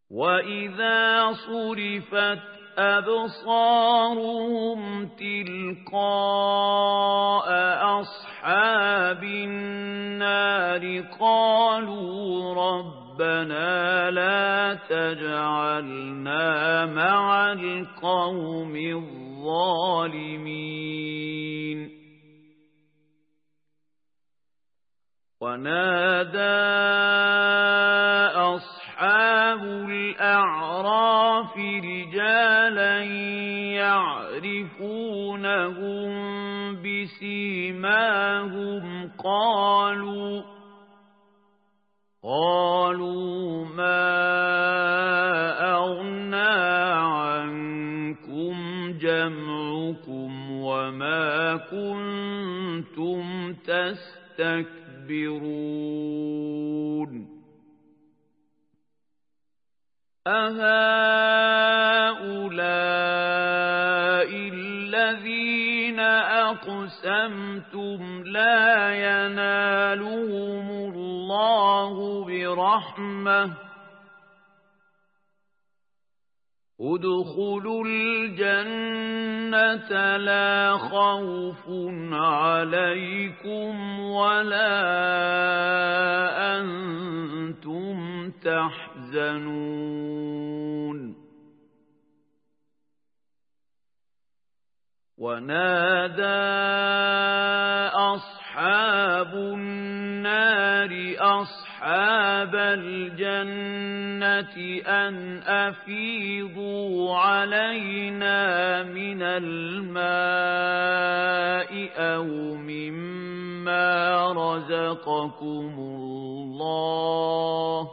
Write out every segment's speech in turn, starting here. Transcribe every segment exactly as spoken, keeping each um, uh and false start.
وَإِذَا صُرِفَتْ أَبْصَارُهُمْ تِلْقَاءَ أَصْحَابِ النَّارِ قَالُوا رَبَّنَا لَا تَجْعَلْنَا مَعَ الْقَوْمِ الظَّالِمِينَ وَنَادَى أَصْحَابُ الْأَعْرَافِ رِجَالًا يَعْرِفُونَهُم بِسِيمَاهُمْ قَالُوا قَالُوا مَا أَغْنَىٰ عَنكُمْ جَمْعُكُمْ وَمَا كُنتُمْ تَسْتَكْبِرُونَ أَهَٰؤُلَاءِ الَّذِينَ أَقْسَمْتُمْ لَا يَنَالُهُمُ اللَّهُ بِرَحْمَةٍ ادْخُلُوا الْجَنَّةَ لَا خَوْفٌ عَلَيْكُمْ وَلَا أَنتُمْ تَحْزَنُونَ وَنَادَى أَصْحَابُ النَّارِ أَصْحَابَ الْجَنَّةِ أَنْ أَفِيضُوا عَلَيْنَا مِنَ الْمَاءِ أَوْ مِمَّا رَزَقَكُمُ اللَّهُ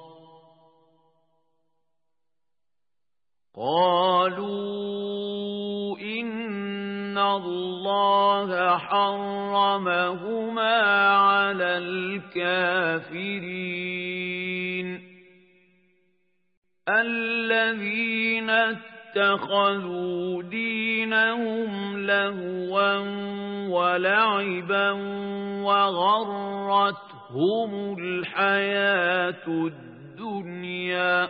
قَالُوا إِنَّ اللَّهَ حَرَّمَهُمَا عَلَى الْكَافِرِينَ الَّذِينَ اتَّخَذُوا دِينَهُمْ لَهْوًا وَلَعِبًا وَغَرَّتْهُمُ الْحَيَاةُ الدُّنْيَا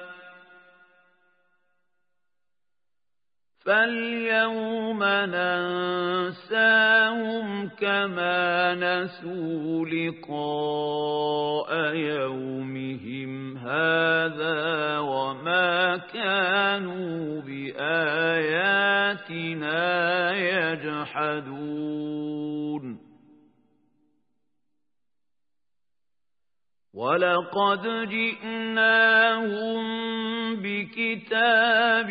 فَالْيَوْمَ نَنسَاهُمْ كَمَا نَسُوا لِقَاءَ يَوْمِهِمْ هَٰذَا وَمَا كَانُوا بِآيَاتِنَا يَجْحَدُونَ وَلَقَدْ جِئْنَاهُم بِكِتَابٍ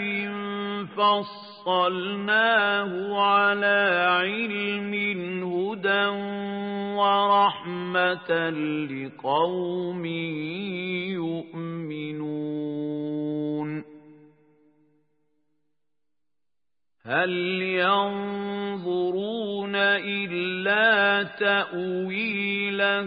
فَصَّلْنَاهُ عَلَىٰ عِلْمٍ هُدًى وَرَحْمَةً لِّقَوْمٍ يُؤْمِنُونَ هَلْ يَنظُرُونَ إِلَّا تَأْوِيلَهُ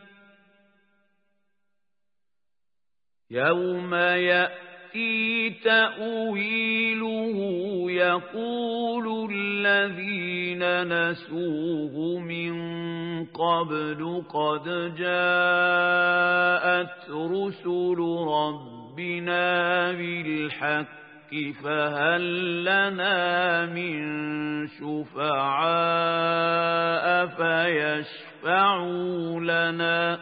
يَوْمَ يَأْتِي تَأْوِيلُهُ يَقُولُ الَّذِينَ نَسُوهُ مِن قَبْلُ قَدْ جَاءَتْ رُسُلُ رَبِّنَا بِالْحَقِّ فَهَل لَّنَا مِن شُفَعَاءَ فَيَشْفَعُوا لَنَا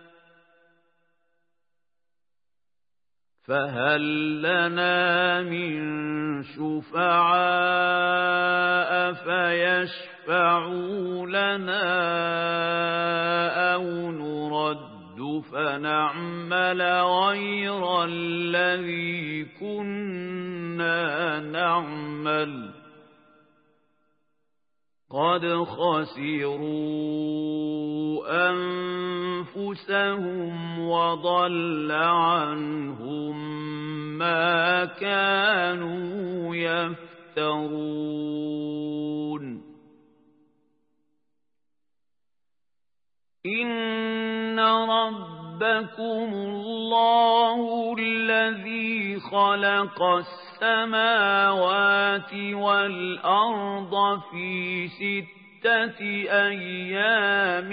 فَهَل لَّنَا مِن شُفَعَاءَ فَيَشْفَعُوا لَنَا أَوْ نُرَدُّ فَنَعْمَلَ غَيْرَ الَّذِي كُنَّا نَعْمَلُ قَدْ خَسِرُوا أَنفُسَهُمْ وَضَلَّ عَنْهُم مَّا كَانُوا يَفْتَرُونَ إِنَّ رَبَّكُمُ اللَّهُ الَّذِي خَلَقَ السَّمَاوَاتِ وَالْأَرْضَ فِي سِتَّةِ ستة أيام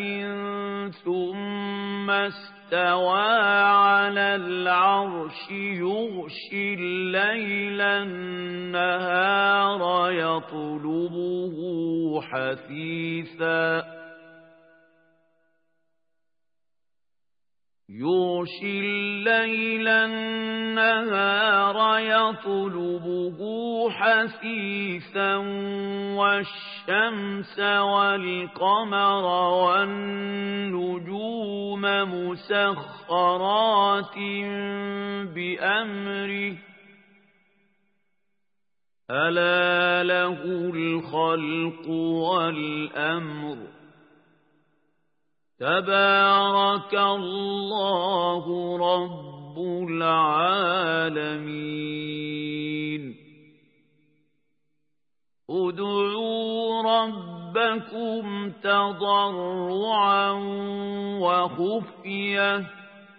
ثم استوى على العرش يغشي الليل النهار يطلبه حثيثا يغشي الليل النهار يطلبه حثيثا والشمس والقمر والنجوم مسخرات بأمره ألا له الخلق والأمر تبارك الله رب العالمين ادعوا ربكم تضرعا وخفية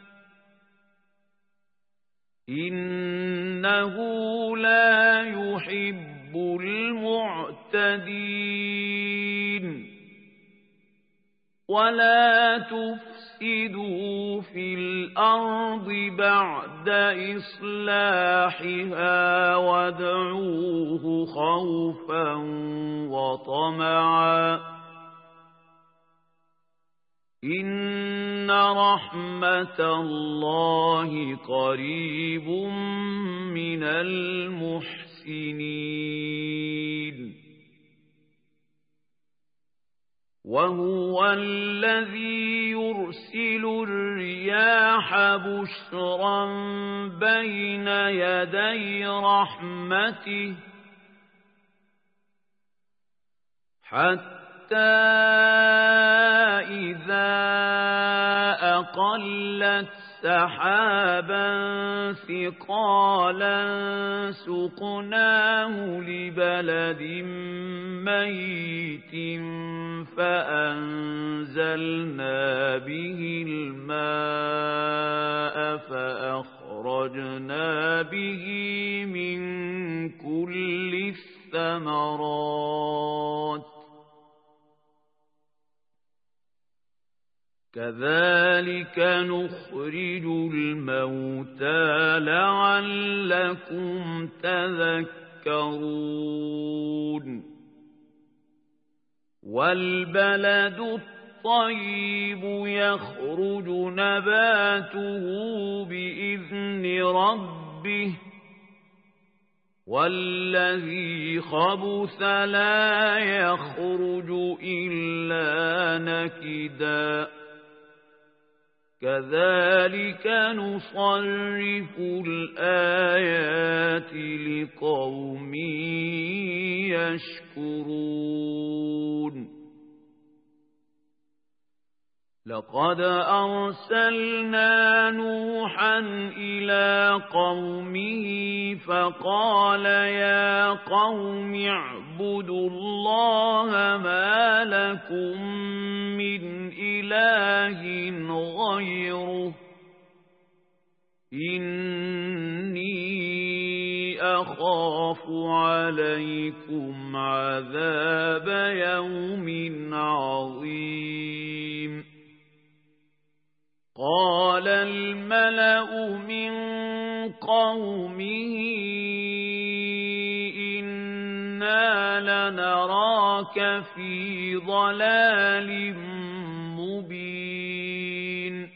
إنه لا يحب المعتدين ولا تفسدوا في الأرض بعد إصلاحها وادعوه خوفا وطمعا إن رحمة الله قريب من المحسنين وهو الذي يرسل الرياح بشرا بين يدي رحمته حتى إذا أقلت سحابا ثقالا سقناه لبلد ميت فأنزلنا به الماء فأخرجنا به من كل الثمرات كذلك نخرج الموتى لعلكم تذكرون والبلد الطيب يخرج نباته بإذن ربه والذي خبث لا يخرج إلا نكدا كذلك نصرف الآيات لقوم يشكرون لقد أرسلنا نوحا إلى قومه فقال يا قوم اعبدوا الله ما لكم من إله غيره إني أخاف عليكم عذاب يوم عظيم قال الملأ من قومه إنا لنراك في ضلال مبين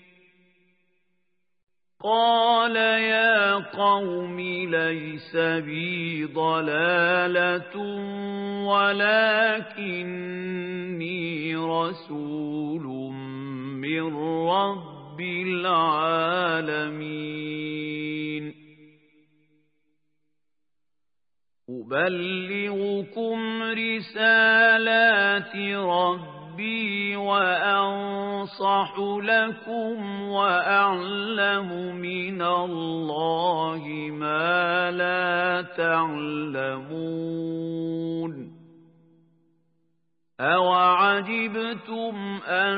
قال يا قوم ليس بي ضلالة ولكني رسول من رب العالمين أبلغكم رسالات ربي وأنصح لكم وأعلم من الله ما لا تعلمون أوعجبتم أن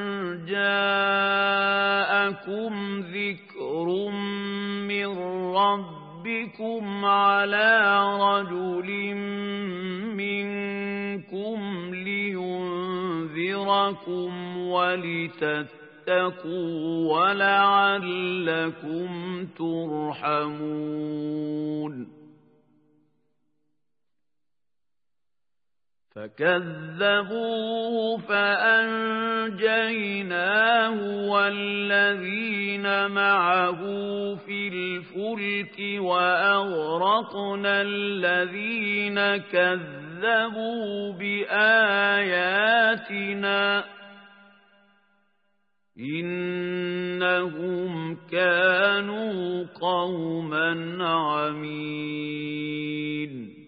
جاءكم ذكر من ربكم على رجل منكم لينذركم لينذركم ولتتقوا ولعلكم ترحمون فكذبوه فأنجيناه والذين معه في الفلك وأغرقنا الذين كذبوا بآياتنا إنهم كانوا قوما عمين